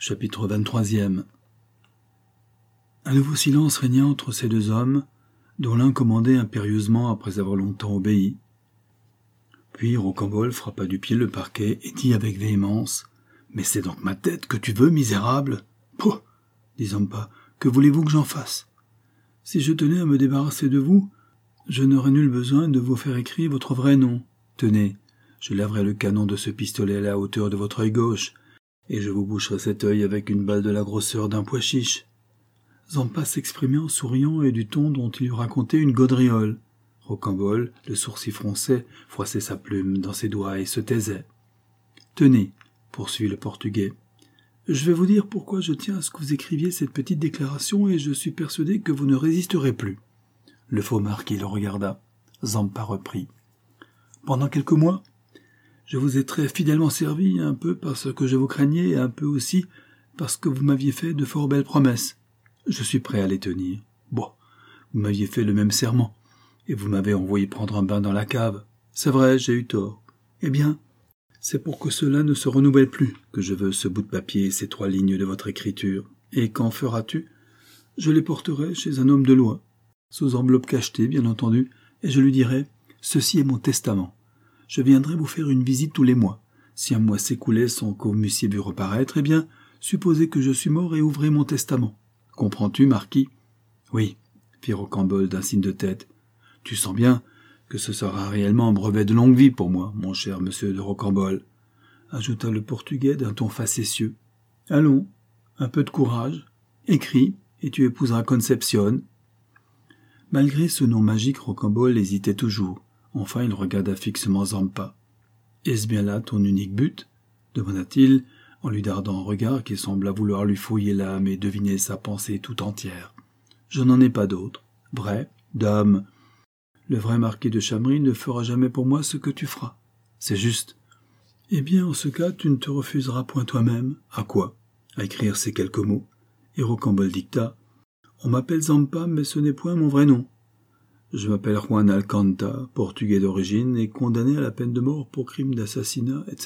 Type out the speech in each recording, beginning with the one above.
Chapitre 23. Un nouveau silence régna entre ces deux hommes, dont l'un commandait impérieusement après avoir longtemps obéi. Puis Rocambole frappa du pied le parquet et dit avec véhémence : « Mais c'est donc ma tête que tu veux, misérable !»« Pouh !» dit Zampa, « que voulez-vous que j'en fasse ? Si je tenais à me débarrasser de vous, je n'aurais nul besoin de vous faire écrire votre vrai nom. Tenez, je lèverai le canon de ce pistolet à la hauteur de votre œil gauche, et je vous boucherai cet œil avec une balle de la grosseur d'un pois chiche. » Zampa s'exprimait en souriant et du ton dont il eût raconté une gaudriole. Rocambole, le sourcil froncé, froissait sa plume dans ses doigts et se taisait. « Tenez, » poursuivit le Portugais, « je vais vous dire pourquoi je tiens à ce que vous écriviez cette petite déclaration et je suis persuadé que vous ne résisterez plus. » Le faux marquis le regarda. Zampa reprit. « Pendant quelques mois, je vous ai très fidèlement servi, un peu parce que je vous craignais et un peu aussi parce que vous m'aviez fait de fort belles promesses. Je suis prêt à les tenir. Bon, vous m'aviez fait le même serment, et vous m'avez envoyé prendre un bain dans la cave. C'est vrai, j'ai eu tort. Eh bien, c'est pour que cela ne se renouvelle plus que je veux ce bout de papier et ces 3 lignes de votre écriture. Et qu'en feras-tu ? Je les porterai chez un homme de loi, sous enveloppe cachetée, bien entendu, et je lui dirai : ceci est mon testament. Je viendrai vous faire une visite tous les mois. Si un mois s'écoulait sans que vous m'eussiez vu reparaître, eh bien, supposez que je suis mort et ouvrez mon testament. Comprends-tu, marquis ? Oui, fit Rocambole d'un signe de tête. Tu sens bien que ce sera réellement un brevet de longue vie pour moi, mon cher monsieur de Rocambole, ajouta le Portugais d'un ton facétieux. Allons, un peu de courage, écris, et tu épouseras Concepcion. Malgré ce nom magique, Rocambole hésitait toujours. Enfin, il regarda fixement Zampa. « Est-ce bien là ton unique but ?» demanda-t-il, en lui dardant un regard qui sembla vouloir lui fouiller l'âme et deviner sa pensée tout entière. « Je n'en ai pas d'autre. Vrai, dame. Le vrai marquis de Chamry ne fera jamais pour moi ce que tu feras. C'est juste. Eh bien, en ce cas, tu ne te refuseras point toi-même. À quoi ? À écrire ces quelques mots. » Et Rocambole dicta : « On m'appelle Zampa, mais ce n'est point mon vrai nom. Je m'appelle Juan Alcanta, portugais d'origine, et condamné à la peine de mort pour crime d'assassinat, etc. »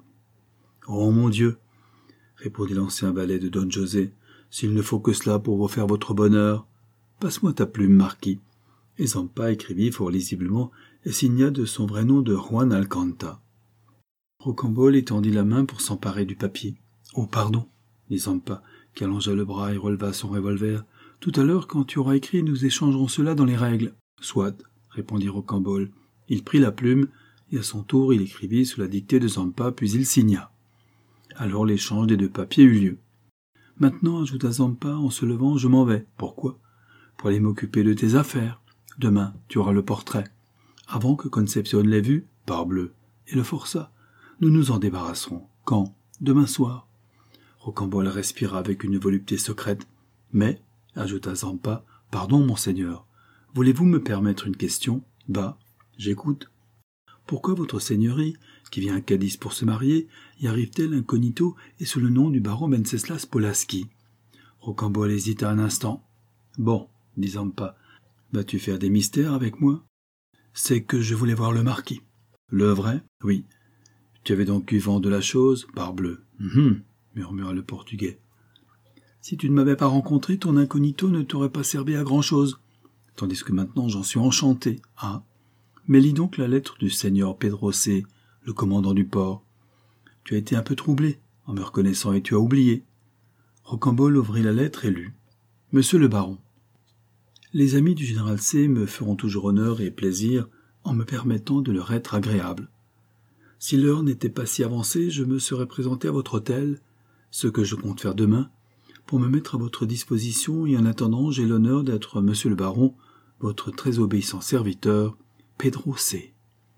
« Oh, mon Dieu !» répondit l'ancien valet de Don José, « s'il ne faut que cela pour vous faire votre bonheur. Passe-moi ta plume, marquis. » Et Zampa écrivit fort lisiblement et signa de son vrai nom de Juan Alcanta. Rocambole étendit la main pour s'emparer du papier. « Oh, pardon !» dit Zampa, qui allongea le bras et releva son revolver. « Tout à l'heure, quand tu auras écrit, nous échangerons cela dans les règles. »« Soit, » répondit Rocambole. Il prit la plume, et à son tour il écrivit sous la dictée de Zampa, puis il signa. Alors l'échange des 2 papiers eut lieu. « Maintenant, ajouta Zampa en se levant, je m'en vais. Pourquoi ? Pour aller m'occuper de tes affaires. Demain, tu auras le portrait. Avant que Concepcion l'ait vu, parbleu, et le forçat. Nous nous en débarrasserons. Quand ? Demain soir. » Rocambole respira avec une volupté secrète. « Mais, ajouta Zampa, pardon, monseigneur, voulez-vous me permettre une question ? Bah, j'écoute. Pourquoi votre seigneurie, qui vient à Cadiz pour se marier, y arrive-t-elle incognito et sous le nom du baron Wenceslas Polaski ?» Rocambole hésita un instant. « Bon, dit Zampa, vas-tu faire des mystères avec moi ? C'est que je voulais voir le marquis. »« Le vrai ? Oui. Tu avais donc eu vent de la chose ? Parbleu. » murmura le Portugais. « Si tu ne m'avais pas rencontré, ton incognito ne t'aurait pas servi à grand-chose. Tandis que maintenant j'en suis enchanté. Ah ! Mais lis donc la lettre du seigneur Pedroce, le commandant du port. Tu as été un peu troublé en me reconnaissant et tu as oublié. » Rocambole ouvrit la lettre et lut. « Monsieur le baron, les amis du général C me feront toujours honneur et plaisir en me permettant de leur être agréable. Si l'heure n'était pas si avancée, je me serais présenté à votre hôtel, ce que je compte faire demain, pour me mettre à votre disposition et en attendant, j'ai l'honneur d'être, monsieur le baron, votre très obéissant serviteur, Pedro C. »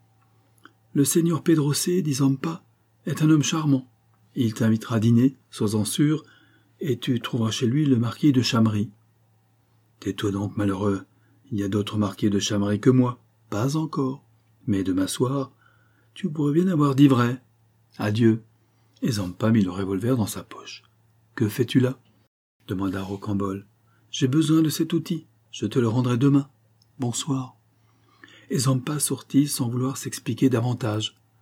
Le seigneur Pedro C, dit Zampa, est un homme charmant. Il t'invitera à dîner, sois-en sûr, et tu trouveras chez lui le marquis de Chamry. Tais-toi donc, malheureux, il y a d'autres marquis de Chamry que moi, pas encore, mais demain soir, tu pourrais bien avoir dit vrai. Adieu. Et Zampa mit le revolver dans sa poche. « Que fais-tu là » demanda Rocambole. « J'ai besoin de cet outil, je te le rendrai demain. Bonsoir. » Et Zampa sortit sans vouloir s'expliquer davantage.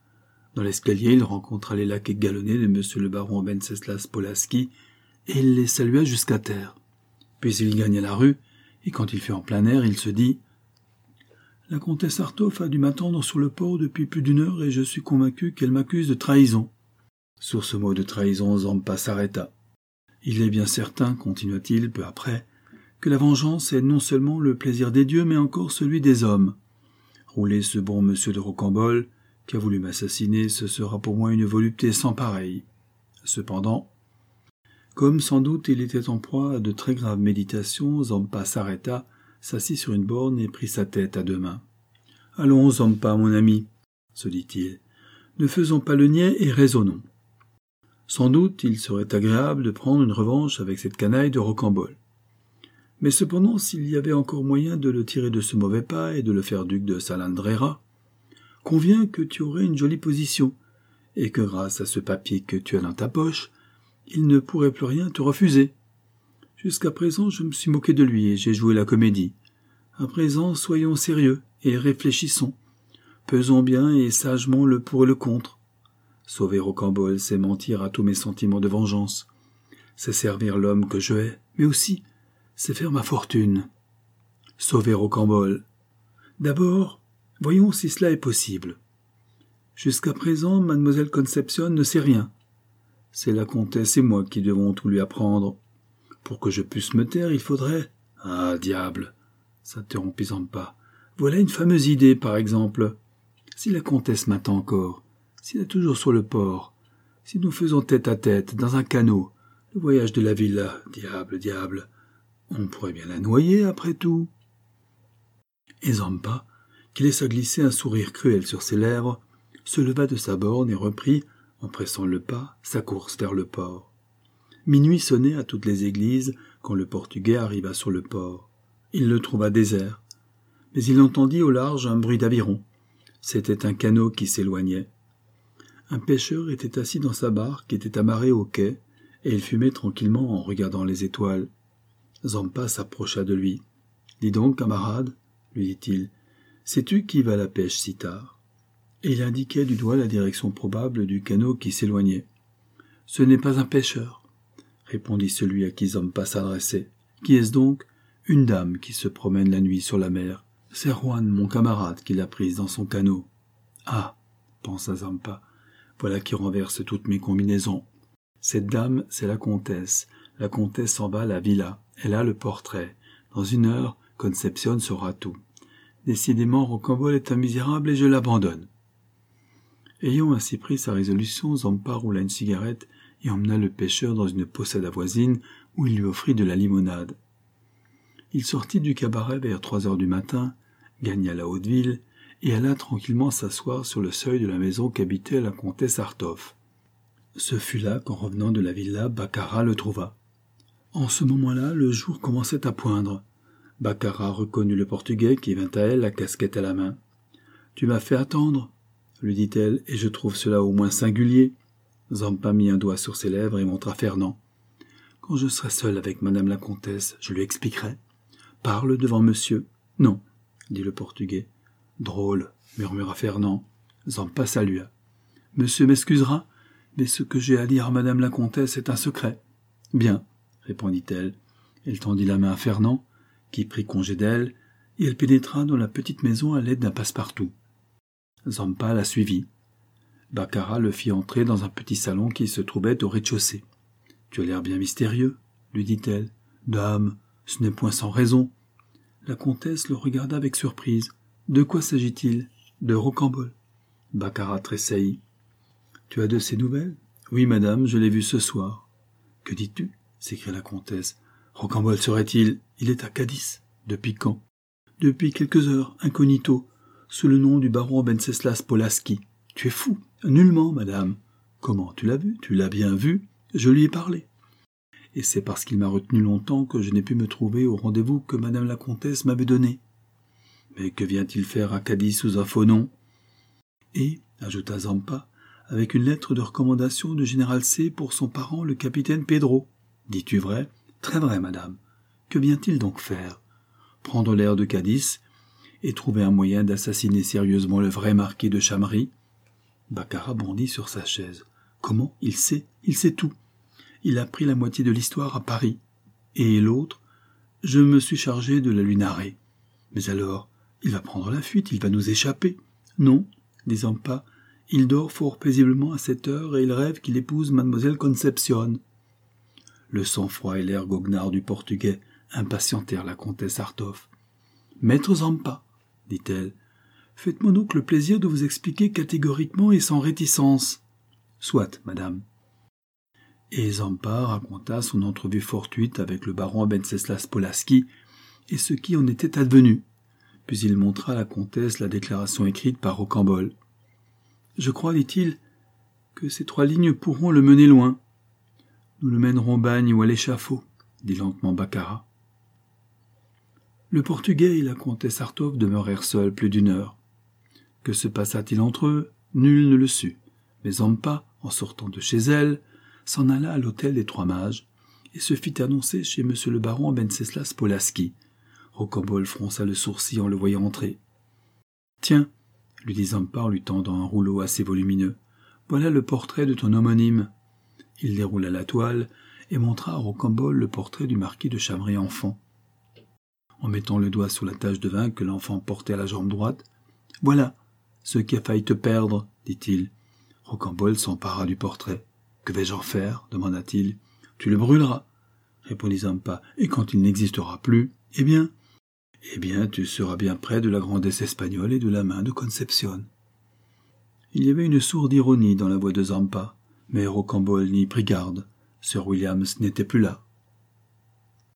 Dans l'escalier, il rencontra les laquais galonnés de M. le baron Wenceslas Polaski, et il les salua jusqu'à terre. Puis il gagna la rue, et quand il fut en plein air, il se dit « La comtesse Artoff a dû m'attendre sur le port depuis plus d'une heure, et je suis convaincu qu'elle m'accuse de trahison. » Sur ce mot de trahison, Zampa s'arrêta. « Il est bien certain, continua-t-il peu après, que la vengeance est non seulement le plaisir des dieux, mais encore celui des hommes. Rouler ce bon monsieur de Rocambole, qui a voulu m'assassiner, ce sera pour moi une volupté sans pareille. Cependant, comme sans doute il était en proie à de très graves méditations, Zampa s'arrêta, s'assit sur une borne et prit sa tête à deux mains. « Allons, Zampa, mon ami, se dit-il, ne faisons pas le niais et raisonnons. Sans doute il serait agréable de prendre une revanche avec cette canaille de Rocambole. Mais cependant, s'il y avait encore moyen de le tirer de ce mauvais pas et de le faire duc de Salandrera, conviens que tu aurais une jolie position, et que grâce à ce papier que tu as dans ta poche, il ne pourrait plus rien te refuser. Jusqu'à présent, je me suis moqué de lui et j'ai joué la comédie. À présent, soyons sérieux et réfléchissons. Pesons bien et sagement le pour et le contre. Sauver Rocambole, c'est mentir à tous mes sentiments de vengeance. C'est servir l'homme que je hais, mais aussi, c'est faire ma fortune. Sauver Rocambole. D'abord, voyons si cela est possible. Jusqu'à présent, mademoiselle Concepcion ne sait rien. C'est la comtesse et moi qui devons tout lui apprendre. Pour que je puisse me taire, il faudrait... Ah, diable, s'interrompit Zampa. Voilà une fameuse idée, par exemple. Si la comtesse m'attend encore, si elle est toujours sur le port, si nous faisons tête à tête, dans un canot, le voyage de la villa, diable, on pourrait bien la noyer, après tout. Et Zampa, qui laissa glisser un sourire cruel sur ses lèvres, se leva de sa borne et reprit, en pressant le pas, sa course vers le port. Minuit sonnait à toutes les églises quand le Portugais arriva sur le port. Il le trouva désert, mais il entendit au large un bruit d'aviron. C'était un canot qui s'éloignait. Un pêcheur était assis dans sa barque qui était amarrée au quai, et il fumait tranquillement en regardant les étoiles. Zampa s'approcha de lui. « Dis donc, camarade, lui dit-il, sais-tu qui va à la pêche si tard ?» Et il indiquait du doigt la direction probable du canot qui s'éloignait. « Ce n'est pas un pêcheur, » répondit celui à qui Zampa s'adressait. « Qui est-ce donc ? Une dame qui se promène la nuit sur la mer. C'est Juan, mon camarade, qui l'a prise dans son canot. »« Ah !» pensa Zampa, « voilà qui renverse toutes mes combinaisons. Cette dame, c'est la comtesse. La comtesse s'en va à la villa. Elle a le portrait. Dans une heure, Concepcion saura tout. Décidément, Rocambole est un misérable et je l'abandonne. » Ayant ainsi pris sa résolution, Zampa roula une cigarette et emmena le pêcheur dans une posada voisine où il lui offrit de la limonade. Il sortit du cabaret vers 3 heures du matin, gagna la haute ville et alla tranquillement s'asseoir sur le seuil de la maison qu'habitait la comtesse Artoff. Ce fut là qu'en revenant de la villa, Baccarat le trouva. En ce moment-là, le jour commençait à poindre. Baccarat reconnut le Portugais qui vint à elle, la casquette à la main. « Tu m'as fait attendre, » lui dit-elle, « et je trouve cela au moins singulier. » Zampa mit un doigt sur ses lèvres et montra Fernand. « Quand je serai seul avec madame la comtesse, je lui expliquerai. Parle devant monsieur. »« Non, » dit le Portugais. « Drôle, » murmura Fernand. Zampa salua. « Monsieur m'excusera, mais ce que j'ai à dire à madame la comtesse est un secret. »« Bien, » répondit-elle. Elle tendit la main à Fernand, qui prit congé d'elle, et elle pénétra dans la petite maison à l'aide d'un passe-partout. Zampa la suivit. Baccarat le fit entrer dans un petit salon qui se trouvait au rez-de-chaussée. « Tu as l'air bien mystérieux, » lui dit-elle. « Dame, ce n'est point sans raison. » La comtesse le regarda avec surprise. « De quoi s'agit-il ? De Rocambole. » Baccarat tressaillit. « Tu as de ses nouvelles ? » ?»« Oui, madame, je l'ai vu ce soir. »« Que dis-tu ? » s'écria la comtesse. « Rocambole serait-il ? Il est à Cadiz. »« Depuis quand ? » ?»« Depuis quelques heures, incognito, sous le nom du baron Wenceslas Polaski. »« Tu es fou. »« Nullement, madame. »« Comment, tu l'as vu ? Tu l'as bien vu ? Je lui ai parlé. Et c'est parce qu'il m'a retenu longtemps que je n'ai pu me trouver au rendez-vous que madame la comtesse m'avait donné. Mais que vient-il faire à Cadiz sous un faux nom ? Et, ajouta Zampa, avec une lettre de recommandation du général C pour son parent, le capitaine Pedro. Dis-tu vrai ? Très vrai, madame. Que vient-il donc faire ? Prendre l'air de Cadiz et trouver un moyen d'assassiner sérieusement le vrai marquis de Chamery ? Baccarat bondit sur sa chaise. Comment? Il sait tout. Il a appris la moitié de l'histoire à Paris. Et l'autre? Je me suis chargé de la lui narrer. Mais alors, il va prendre la fuite, il va nous échapper. Non, dit Zampa, il dort fort paisiblement à cette heure et il rêve qu'il épouse mademoiselle Concepcion. Le sang-froid et l'air goguenard du Portugais impatientèrent la comtesse Artoff. « Maître Zampa, dit-elle, faites-moi donc le plaisir de vous expliquer catégoriquement et sans réticence. »« Soit, madame. » Et Zampa raconta son entrevue fortuite avec le baron Wenceslas Polaski et ce qui en était advenu. Puis il montra à la comtesse la déclaration écrite par Rocambole. « Je crois, dit-il, que ces 3 lignes pourront le mener loin. Nous le mènerons au bagne ou à l'échafaud, dit lentement Baccarat. Le Portugais et la comtesse Artoff demeurèrent seuls plus d'1 heure. Que se passa-t-il entre eux? Nul ne le sut. Mais Zampa, en sortant de chez elle, s'en alla à l'hôtel des 3 Mages et se fit annoncer chez M. le baron Wenceslas Polaski. Rocambole fronça le sourcil en le voyant entrer. « Tiens, lui dit Zampa en lui tendant un rouleau assez volumineux, voilà le portrait de ton homonyme. » Il déroula la toile et montra à Rocambole le portrait du marquis de Chavray enfant. En mettant le doigt sur la tache de vin que l'enfant portait à la jambe droite, « Voilà ce qui a failli te perdre, dit-il. » Rocambole s'empara du portrait. « Que vais-je en faire ?» demanda-t-il. « Tu le brûleras, » répondit Zampa, « et quand il n'existera plus, eh bien, tu seras bien près de la grandesse espagnole et de la main de Concepcion. » Il y avait une sourde ironie dans la voix de Zampa, mais Rocambole n'y prit garde. Sir Williams n'était plus là.